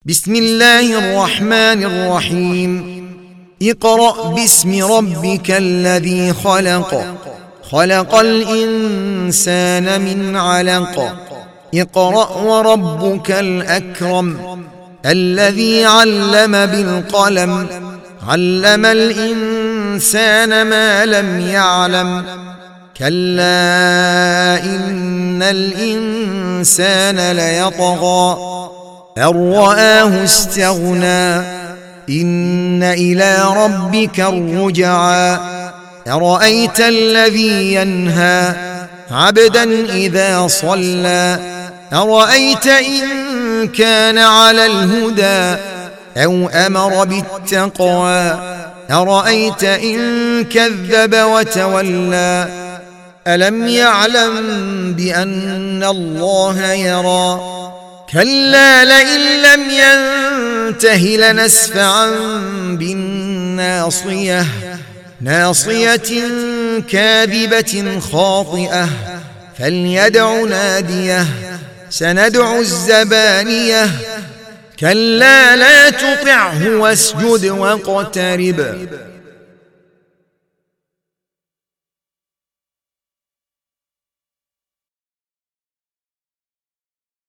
بسم الله الرحمن الرحيم. اقرأ باسم ربك الذي خلق. خلق الإنسان من علق. اقرأ وربك الأكرم الذي علم بالقلم علم الإنسان ما لم يعلم كلا إن الإنسان ليطغى أن رآه استغنى إن إلى ربك الرجعى أرأيت الذي ينهى عبدا إذا صلى أرأيت إن كان على الهدى أو أمر بالتقوى أرأيت إن كذب وتولى ألم يعلم بأن الله يرى كلا لئن لم ينته لنسفعا بالناصية ناصية كاذبة خاطئة فليدع ناديه سندع الزبانية كلا لا تطعه واسجد واقترب